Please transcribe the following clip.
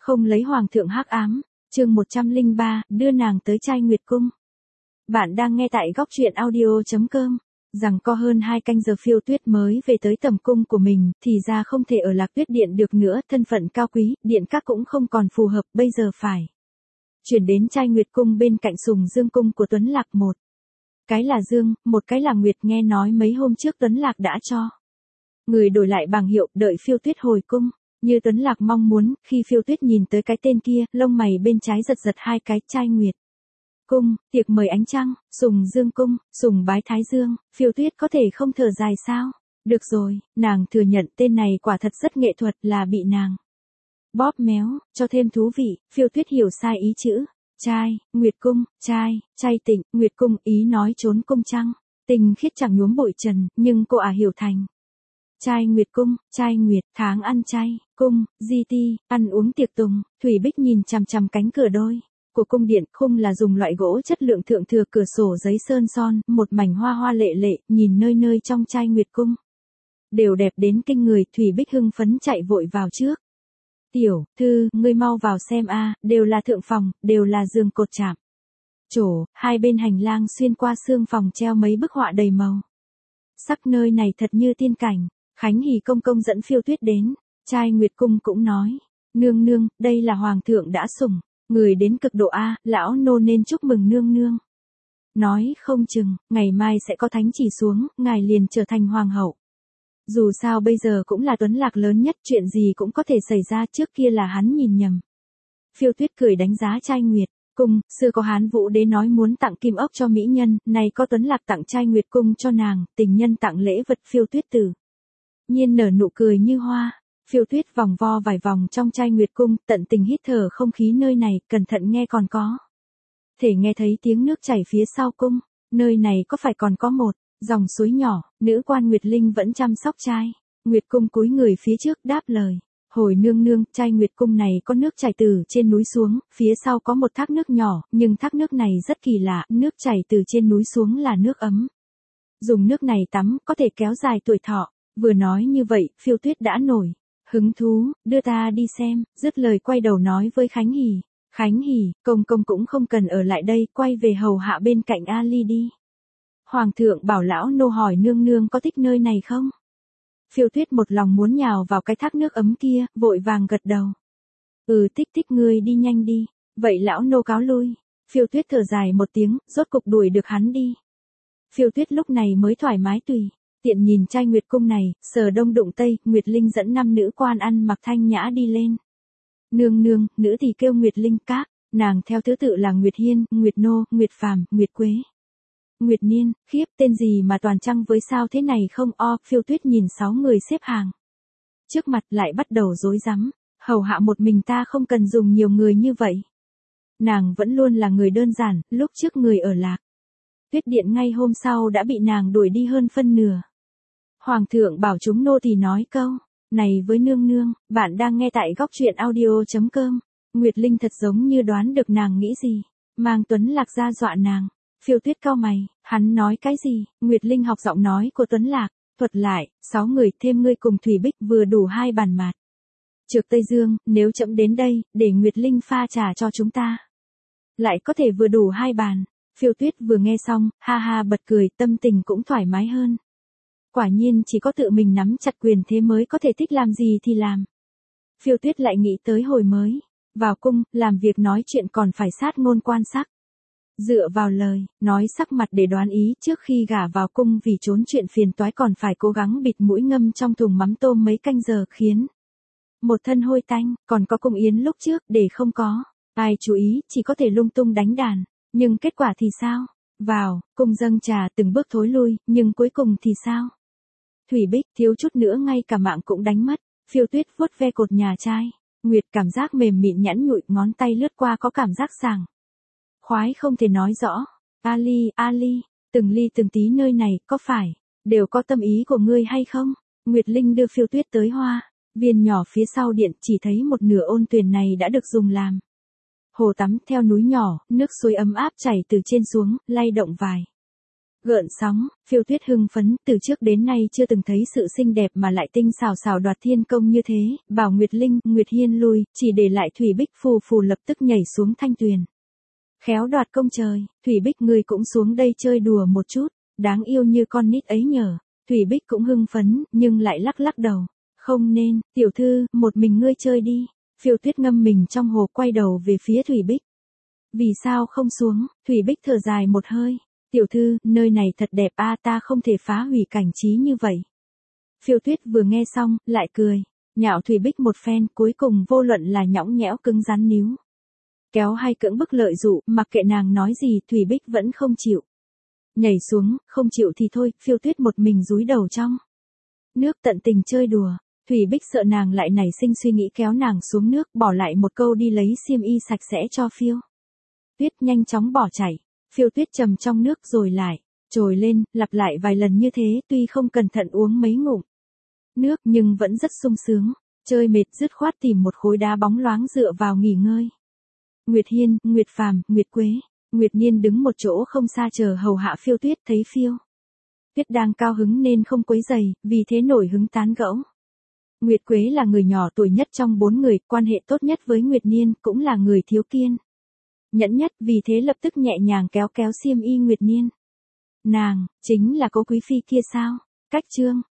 Không lấy hoàng thượng hắc ám, chương 103, đưa nàng tới trai nguyệt cung. Bạn đang nghe tại góc truyện audio.com. Rằng có hơn 2 canh giờ Phiêu Tuyết mới về tới tầm cung của mình, thì ra không thể ở Lạc Tuyết Điện được nữa, thân phận cao quý, điện các cũng không còn phù hợp, bây giờ phải chuyển đến trai nguyệt cung bên cạnh Sùng Dương cung của Tuấn Lạc. Một cái là Dương, một cái là Nguyệt, nghe nói mấy hôm trước Tuấn Lạc đã cho người đổi lại bảng hiệu, đợi Phiêu Tuyết hồi cung. Như Tuấn Lạc mong muốn, khi Phiêu Tuyết nhìn tới cái tên kia, lông mày bên trái giật giật hai cái, trai nguyệt cung, tiệc mời ánh trăng, Sùng Dương cung, sùng bái Thái Dương, Phiêu Tuyết có thể không thở dài sao? Được rồi, nàng thừa nhận tên này quả thật rất nghệ thuật, là bị nàng bóp méo, cho thêm thú vị. Phiêu Tuyết hiểu sai ý chữ trai, nguyệt cung, trai tịnh, nguyệt cung, ý nói trốn cung trăng, tình khiết chẳng nhuốm bụi trần, nhưng cô hiểu thành trai nguyệt cung, trai nguyệt, tháng ăn chay, cung, di ti, ăn uống tiệc tùng. Thủy Bích nhìn chằm chằm cánh cửa đôi của cung điện, khung là dùng loại gỗ chất lượng thượng thừa, cửa sổ giấy sơn son, một mảnh hoa hoa lệ lệ, nhìn nơi nơi trong trai nguyệt cung đều đẹp đến kinh người. Thủy Bích hưng phấn chạy vội vào trước. Tiểu thư, ngươi mau vào xem a, đều là thượng phòng, đều là giường cột chạm trổ, hai bên hành lang xuyên qua xương phòng treo mấy bức họa đầy màu sắc, nơi này thật như tiên cảnh. Khánh Hỉ công công dẫn Phiêu Tuyết đến trai nguyệt cung cũng nói, nương nương, đây là hoàng thượng đã sủng người đến cực độ a, lão nô nên chúc mừng nương nương. Nói không chừng ngày mai sẽ có thánh chỉ xuống, ngài liền trở thành hoàng hậu. Dù sao bây giờ cũng là Tuấn Lạc lớn nhất, chuyện gì cũng có thể xảy ra, trước kia là hắn nhìn nhầm. Phiêu Tuyết cười đánh giá trai nguyệt cung, xưa có Hán Vũ đế nói muốn tặng kim ốc cho mỹ nhân, này có Tuấn Lạc tặng trai nguyệt cung cho nàng, tình nhân tặng lễ vật. Phiêu Tuyết tự nhiên nở nụ cười như hoa. Phiêu Tuyết vòng vo vài vòng trong trai nguyệt cung, tận tình hít thở không khí nơi này, cẩn thận nghe còn có thể nghe thấy tiếng nước chảy phía sau cung. Nơi này có phải còn có một dòng suối nhỏ? Nữ quan Nguyệt Linh vẫn chăm sóc trai nguyệt cung, cúi người phía trước đáp lời, hồi nương nương, trai nguyệt cung này có nước chảy từ trên núi xuống, phía sau có một thác nước nhỏ, nhưng thác nước này rất kỳ lạ, nước chảy từ trên núi xuống là nước ấm, dùng nước này tắm có thể kéo dài tuổi thọ. Vừa nói như vậy, Phiêu Tuyết đã nổi hứng thú, đưa ta đi xem. Dứt lời quay đầu nói với Khánh Hỉ, Khánh Hỉ, công công cũng không cần ở lại đây, quay về hầu hạ bên cạnh Ali đi. Hoàng thượng bảo lão nô hỏi nương nương có thích nơi này không? Phiêu Tuyết một lòng muốn nhào vào cái thác nước ấm kia, vội vàng gật đầu. Thích ngươi đi nhanh đi, vậy lão nô cáo lui. Phiêu Tuyết thở dài một tiếng, rốt cục đuổi được hắn đi. Phiêu Tuyết lúc này mới thoải mái tùy tiện nhìn trai nguyệt cung này, sờ đông đụng tây. Nguyệt Linh dẫn 5 nữ quan ăn mặc thanh nhã đi lên. Nương nương, nữ thì kêu Nguyệt Linh các, nàng theo thứ tự là Nguyệt Hiên, Nguyệt Nô, Nguyệt Phàm, Nguyệt Quế, Nguyệt Niên. Khiếp, tên gì mà toàn trăng với sao thế này không o. Phiêu Tuyết nhìn 6 người xếp hàng trước mặt lại bắt đầu rối rắm, hầu hạ một mình ta không cần dùng nhiều người như vậy. Nàng vẫn luôn là người đơn giản, lúc trước người ở Lạc Tuyết Điện ngay hôm sau đã bị nàng đuổi đi hơn phân nửa. Hoàng thượng bảo chúng nô thì nói câu này với nương nương. Bạn đang nghe tại góc truyện audio.com. Nguyệt Linh thật giống như đoán được nàng nghĩ gì, mang Tuấn Lạc ra dọa nàng. Phiêu Tuyết cau mày, hắn nói cái gì? Nguyệt Linh học giọng nói của Tuấn Lạc, thuật lại, 6 người thêm ngươi cùng Thủy Bích vừa đủ 2 bàn mạt trược Tây Dương, nếu chậm đến đây, để Nguyệt Linh pha trà cho chúng ta, lại có thể vừa đủ 2 bàn. Phiêu Tuyết vừa nghe xong, ha ha bật cười, tâm tình cũng thoải mái hơn. Quả nhiên chỉ có tự mình nắm chặt quyền thế mới có thể thích làm gì thì làm. Phiêu Tuyết lại nghĩ tới hồi mới vào cung, làm việc nói chuyện còn phải sát ngôn quan sắc. Dựa vào lời nói sắc mặt để đoán ý, trước khi gả vào cung vì trốn chuyện phiền toái còn phải cố gắng bịt mũi ngâm trong thùng mắm tôm mấy canh giờ, khiến một thân hôi tanh. Còn có cung yến lúc trước, để không có ai chú ý, chỉ có thể lung tung đánh đàn. Nhưng kết quả thì sao? Vào cung dâng trà, từng bước thối lui, nhưng cuối cùng thì sao? Thủy Bích thiếu chút nữa ngay cả mạng cũng đánh mất. Phiêu Tuyết vuốt ve cột nhà trai nguyệt, cảm giác mềm mịn nhẵn nhụi, ngón tay lướt qua có cảm giác sảng khoái không thể nói rõ. Ali, từng ly từng tí nơi này, có phải đều có tâm ý của ngươi hay không? Nguyệt Linh đưa Phiêu Tuyết tới hoa viên nhỏ phía sau điện, chỉ thấy một nửa ôn tuyền này đã được dùng làm hồ tắm. Theo núi nhỏ, nước suối ấm áp chảy từ trên xuống, lay động vài Gợn sóng, Phiêu Tuyết hưng phấn, từ trước đến nay chưa từng thấy sự xinh đẹp mà lại tinh xảo xảo đoạt thiên công như thế, bảo Nguyệt Linh, Nguyệt Hiên lui, chỉ để lại Thủy Bích phù phù lập tức nhảy xuống thanh tuyền. Khéo đoạt công trời, Thủy Bích ngươi cũng xuống đây chơi đùa một chút, đáng yêu như con nít ấy nhở. Thủy Bích cũng hưng phấn, nhưng lại lắc lắc đầu. Không nên, tiểu thư, một mình ngươi chơi đi. Phiêu Tuyết ngâm mình trong hồ quay đầu về phía Thủy Bích. Vì sao không xuống, Thủy Bích thở dài một hơi. Tiểu thư, nơi này thật đẹp a, ta không thể phá hủy cảnh trí như vậy. Phiêu Tuyết vừa nghe xong, lại cười. Nhạo Thủy Bích một phen, cuối cùng vô luận là nhõng nhẽo cứng rắn níu. Kéo hay cưỡng bức lợi dụ, mặc kệ nàng nói gì, Thủy Bích vẫn không chịu. Nhảy xuống, không chịu thì thôi, Phiêu Tuyết một mình dúi đầu trong nước tận tình chơi đùa. Thủy Bích sợ nàng lại nảy sinh suy nghĩ kéo nàng xuống nước, bỏ lại một câu đi lấy xiêm y sạch sẽ cho Phiêu Tuyết, nhanh chóng bỏ chạy. Phiêu Tuyết trầm trong nước rồi lại trồi lên, lặp lại vài lần như thế, tuy không cẩn thận uống mấy ngụm nước nhưng vẫn rất sung sướng. Chơi mệt dứt khoát tìm một khối đá bóng loáng dựa vào nghỉ ngơi. Nguyệt Hiên, Nguyệt Phàm, Nguyệt Quế, Nguyệt Niên đứng một chỗ không xa chờ hầu hạ Phiêu Tuyết, thấy Phiêu Tuyết đang cao hứng nên không quấy rầy, vì thế nổi hứng tán gẫu. Nguyệt Quế là người nhỏ tuổi nhất trong 4 người, quan hệ tốt nhất với Nguyệt Niên, cũng là người thiếu kiên nhẫn nhất, vì thế lập tức nhẹ nhàng kéo kéo xiêm y Nguyệt Niên. Nàng, chính là Cố Quý Phi kia sao? Cách chương